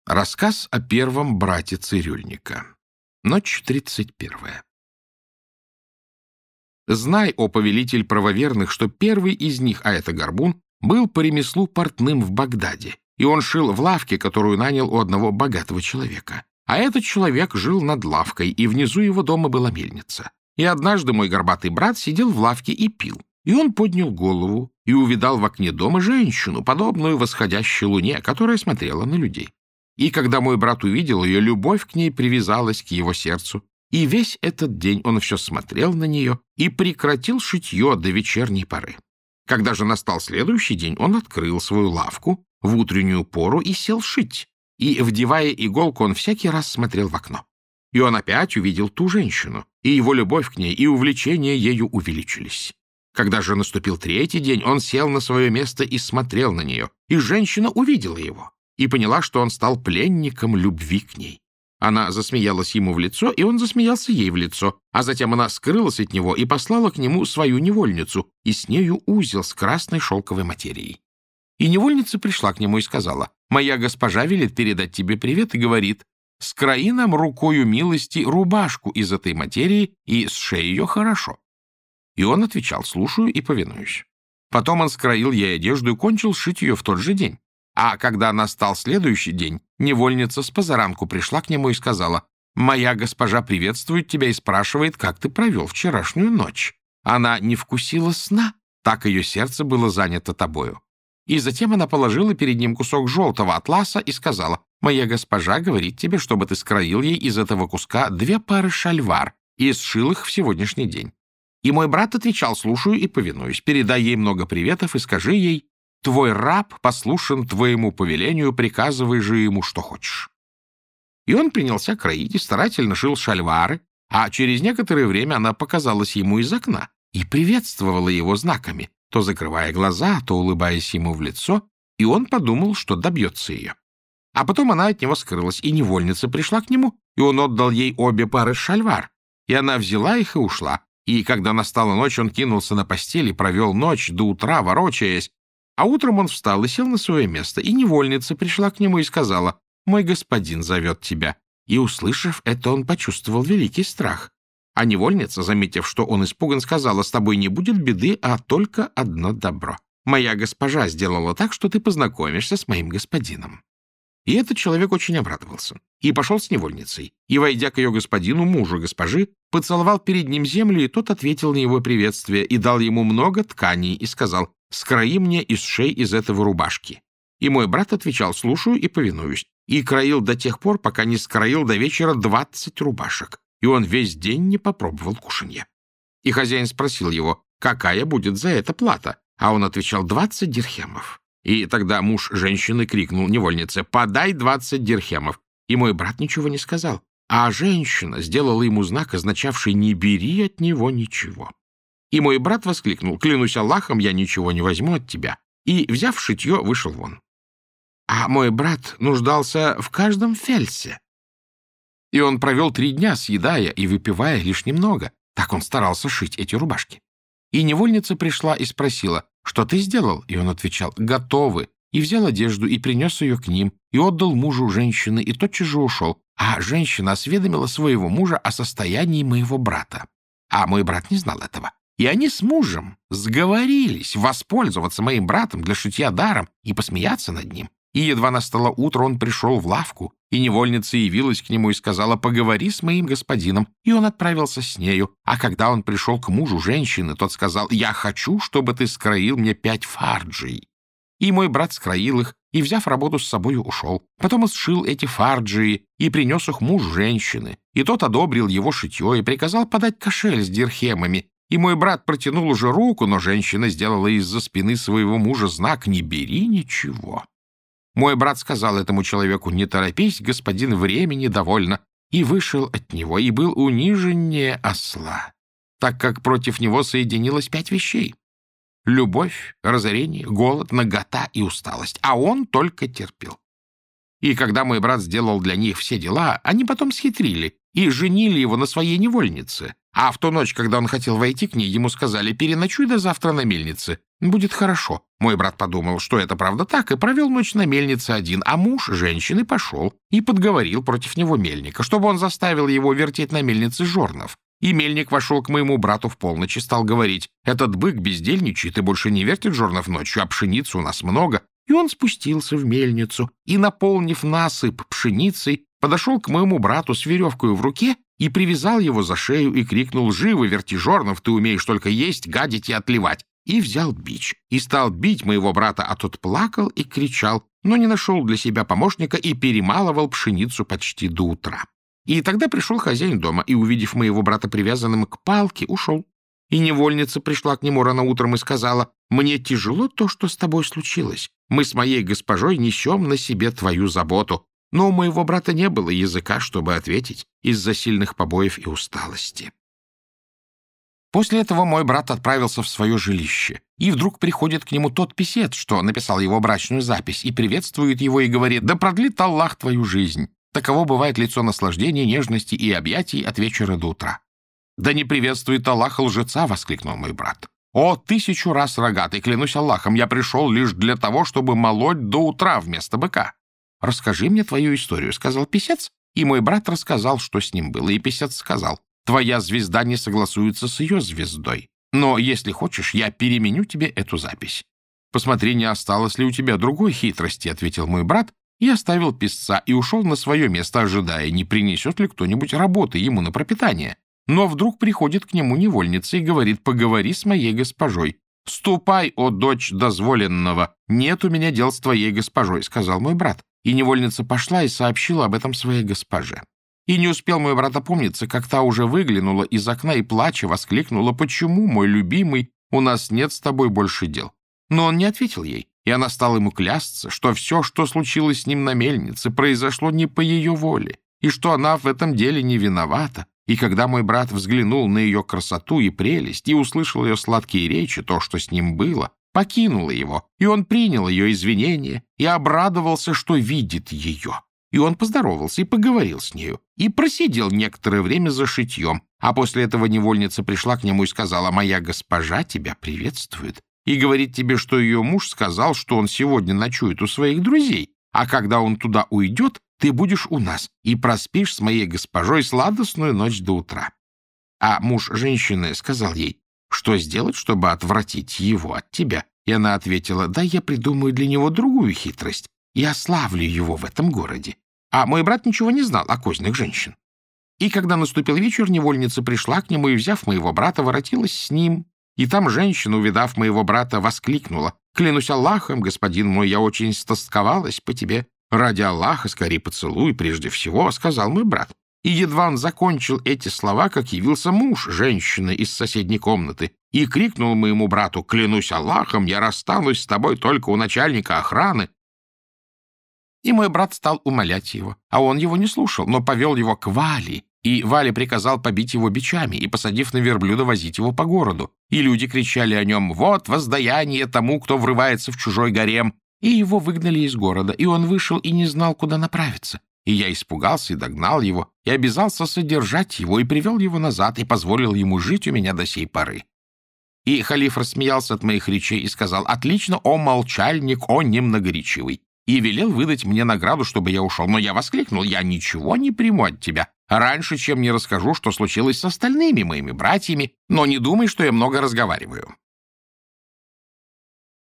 Рассказ о первом брате цирюльника. Ночь 31. Знай, о повелитель правоверных, что первый из них, а это Горбун, был по ремеслу портным в Багдаде, и он шил в лавке, которую нанял у одного богатого человека. А этот человек жил над лавкой, и внизу его дома была мельница. И однажды мой горбатый брат сидел в лавке и пил. И он поднял голову и увидал в окне дома женщину, подобную восходящей луне, которая смотрела на людей. И когда мой брат увидел ее, любовь к ней привязалась к его сердцу, и весь этот день он все смотрел на нее и прекратил шитье до вечерней поры. Когда же настал следующий день, он открыл свою лавку в утреннюю пору и сел шить, и, вдевая иголку, он всякий раз смотрел в окно. И он опять увидел ту женщину, и его любовь к ней и увлечение ею увеличились. Когда же наступил третий день, он сел на свое место и смотрел на нее, и женщина увидела его и поняла, что он стал пленником любви к ней. Она засмеялась ему в лицо, и он засмеялся ей в лицо, а затем она скрылась от него и послала к нему свою невольницу, и с нею узел с красной шелковой материей. И невольница пришла к нему и сказала: «Моя госпожа велит передать тебе привет и говорит: скрои нам рукою милости рубашку из этой материи и сшей ее хорошо». И он отвечал: «Слушаю и повинуюсь». Потом он скроил ей одежду и кончил шить ее в тот же день. А когда настал следующий день, невольница с позаранку пришла к нему и сказала: «Моя госпожа приветствует тебя и спрашивает, как ты провел вчерашнюю ночь. Она не вкусила сна, так ее сердце было занято тобою». И затем она положила перед ним кусок желтого атласа и сказала: «Моя госпожа говорит тебе, чтобы ты скроил ей из этого куска 2 пары шальвар и сшил их в сегодняшний день». И мой брат отвечал: «Слушаю и повинуюсь. Передай ей много приветов и скажи ей: твой раб послушен твоему повелению, приказывай же ему, что хочешь». И он принялся кроить и старательно шил шальвары, а через некоторое время она показалась ему из окна и приветствовала его знаками, то закрывая глаза, то улыбаясь ему в лицо, и он подумал, что добьется ее. А потом она от него скрылась, и невольница пришла к нему, и он отдал ей обе пары шальвар, и она взяла их и ушла. И когда настала ночь, он кинулся на постель и провел ночь до утра, ворочаясь. А утром он встал и сел на свое место, и невольница пришла к нему и сказала: «Мой господин зовет тебя». И, услышав это, он почувствовал великий страх. А невольница, заметив, что он испуган, сказала: «С тобой не будет беды, а только одно добро. Моя госпожа сделала так, что ты познакомишься с моим господином». И этот человек очень обрадовался и пошел с невольницей, и, войдя к ее господину, мужу госпожи, поцеловал перед ним землю, и тот ответил на его приветствие и дал ему много тканей и сказал: «Скрои мне и сшей из этого рубашки». И мой брат отвечал: «Слушаю и повинуюсь», и кроил до тех пор, пока не скроил до вечера 20 рубашек, и он весь день не попробовал кушанья. И хозяин спросил его, какая будет за это плата, а он отвечал: 20 дирхемов. И тогда муж женщины крикнул невольнице: «Подай 20 дирхемов». И мой брат ничего не сказал, а женщина сделала ему знак, означавший: «Не бери от него ничего». И мой брат воскликнул: «Клянусь Аллахом, я ничего не возьму от тебя». И, взяв шитье, вышел вон. А мой брат нуждался в каждом фельсе. И он провел 3 дня, съедая и выпивая лишь немного. Так он старался шить эти рубашки. И невольница пришла и спросила: «Что ты сделал?» И он отвечал: «Готовы». И взял одежду и принес ее к ним, и отдал мужу женщины, и тотчас же ушел. А женщина осведомила своего мужа о состоянии моего брата. А мой брат не знал этого. И они с мужем сговорились воспользоваться моим братом для шитья даром и посмеяться над ним. И едва настало утро, он пришел в лавку, и невольница явилась к нему и сказала: «Поговори с моим господином». И он отправился с нею. А когда он пришел к мужу женщины, тот сказал: «Я хочу, чтобы ты скроил мне 5 фарджий». И мой брат скроил их, и, взяв работу с собою, ушел. Потом он сшил эти фарджии и принес их мужу женщины. И тот одобрил его шитье и приказал подать кошель с дирхемами. И мой брат протянул уже руку, но женщина сделала из-за спины своего мужа знак: «Не бери ничего». Мой брат сказал этому человеку: «Не торопись, господин, времени довольно», и вышел от него, и был униженнее осла, так как против него соединилось 5 вещей: любовь, разорение, голод, нагота и усталость, а он только терпел. И когда мой брат сделал для них все дела, они потом схитрили и женили его на своей невольнице. А в ту ночь, когда он хотел войти к ней, ему сказали: «Переночуй до завтра на мельнице». будет хорошо. Мой брат подумал, что это правда так, и провел ночь на мельнице один, а муж женщины пошел и подговорил против него мельника, чтобы он заставил его вертеть на мельнице жорнов. И мельник вошел к моему брату в полночь и стал говорить: «Этот бык бездельничает и больше не вертит жорнов ночью, а пшеницы у нас много». И он спустился в мельницу и, наполнив насыпь пшеницей, подошел к моему брату с веревкой в руке и привязал его за шею и крикнул: «Живо верти жорнов, ты умеешь только есть, гадить и отливать». И взял бич и стал бить моего брата, а тот плакал и кричал, но не нашел для себя помощника и перемалывал пшеницу почти до утра. И тогда пришел хозяин дома и, увидев моего брата привязанным к палке, ушел. И невольница пришла к нему рано утром и сказала: «Мне тяжело то, что с тобой случилось. Мы с моей госпожой несем на себе твою заботу». Но у моего брата не было языка, чтобы ответить из-за сильных побоев и усталости. После этого мой брат отправился в свое жилище, и вдруг приходит к нему тот писец, что написал его брачную запись, и приветствует его и говорит: «Да продлит Аллах твою жизнь». Таково бывает лицо наслаждения, нежности и объятий от вечера до утра. «Да не приветствует Аллах лжеца!» — воскликнул мой брат. «О, 1000 раз рогатый, клянусь Аллахом, я пришел лишь для того, чтобы молоть до утра вместо быка». «Расскажи мне твою историю», — сказал писец, и мой брат рассказал, что с ним было, и писец сказал: «Твоя звезда не согласуется с ее звездой, но, если хочешь, я переменю тебе эту запись». «Посмотри, не осталось ли у тебя другой хитрости», — ответил мой брат, и оставил писца, и ушел на свое место, ожидая, не принесет ли кто-нибудь работы ему на пропитание. Но вдруг приходит к нему невольница и говорит: «Поговори с моей госпожой». «Ступай, о дочь дозволенного, нет у меня дел с твоей госпожой», — сказал мой брат. И невольница пошла и сообщила об этом своей госпоже. И не успел мой брат опомниться, как та уже выглянула из окна и, плача, воскликнула: «Почему, мой любимый, у нас нет с тобой больше дел?» Но он не ответил ей, и она стала ему клясться, что все, что случилось с ним на мельнице, произошло не по ее воле, и что она в этом деле не виновата. И когда мой брат взглянул на ее красоту и прелесть и услышал ее сладкие речи, то, что с ним было, покинуло его, и он принял ее извинения и обрадовался, что видит ее. И он поздоровался и поговорил с нею, и просидел некоторое время за шитьем, а после этого невольница пришла к нему и сказала: «Моя госпожа тебя приветствует и говорит тебе, что ее муж сказал, что он сегодня ночует у своих друзей, а когда он туда уйдет, ты будешь у нас и проспишь с моей госпожой сладостную ночь до утра». А муж женщины сказал ей: «Что сделать, чтобы отвратить его от тебя?» И она ответила: «Да я придумаю для него другую хитрость и ославлю его в этом городе». А мой брат ничего не знал о кознях женщин. И когда наступил вечер, невольница пришла к нему и, взяв моего брата, воротилась с ним. И там женщина, увидав моего брата, воскликнула: «Клянусь Аллахом, господин мой, я очень стосковалась по тебе. Ради Аллаха, скорее поцелуй прежде всего», — сказал мой брат. И едва он закончил эти слова, как явился муж женщины из соседней комнаты и крикнул моему брату: «Клянусь Аллахом, я расстанусь с тобой только у начальника охраны». И мой брат стал умолять его, а он его не слушал, но повел его к Вали, и Вали приказал побить его бичами и, посадив на верблюда, возить его по городу. И люди кричали о нем: «Вот воздаяние тому, кто врывается в чужой гарем». И его выгнали из города, и он вышел и не знал, куда направиться. И я испугался и догнал его, и обязался содержать его, и привел его назад, и позволил ему жить у меня до сей поры. И халиф рассмеялся от моих речей и сказал: «Отлично, о молчальник, о немногоречивый!» И велел выдать мне награду, чтобы я ушел. Но я воскликнул: «Я ничего не приму от тебя раньше, чем не расскажу, что случилось с остальными моими братьями, но не думай, что я много разговариваю».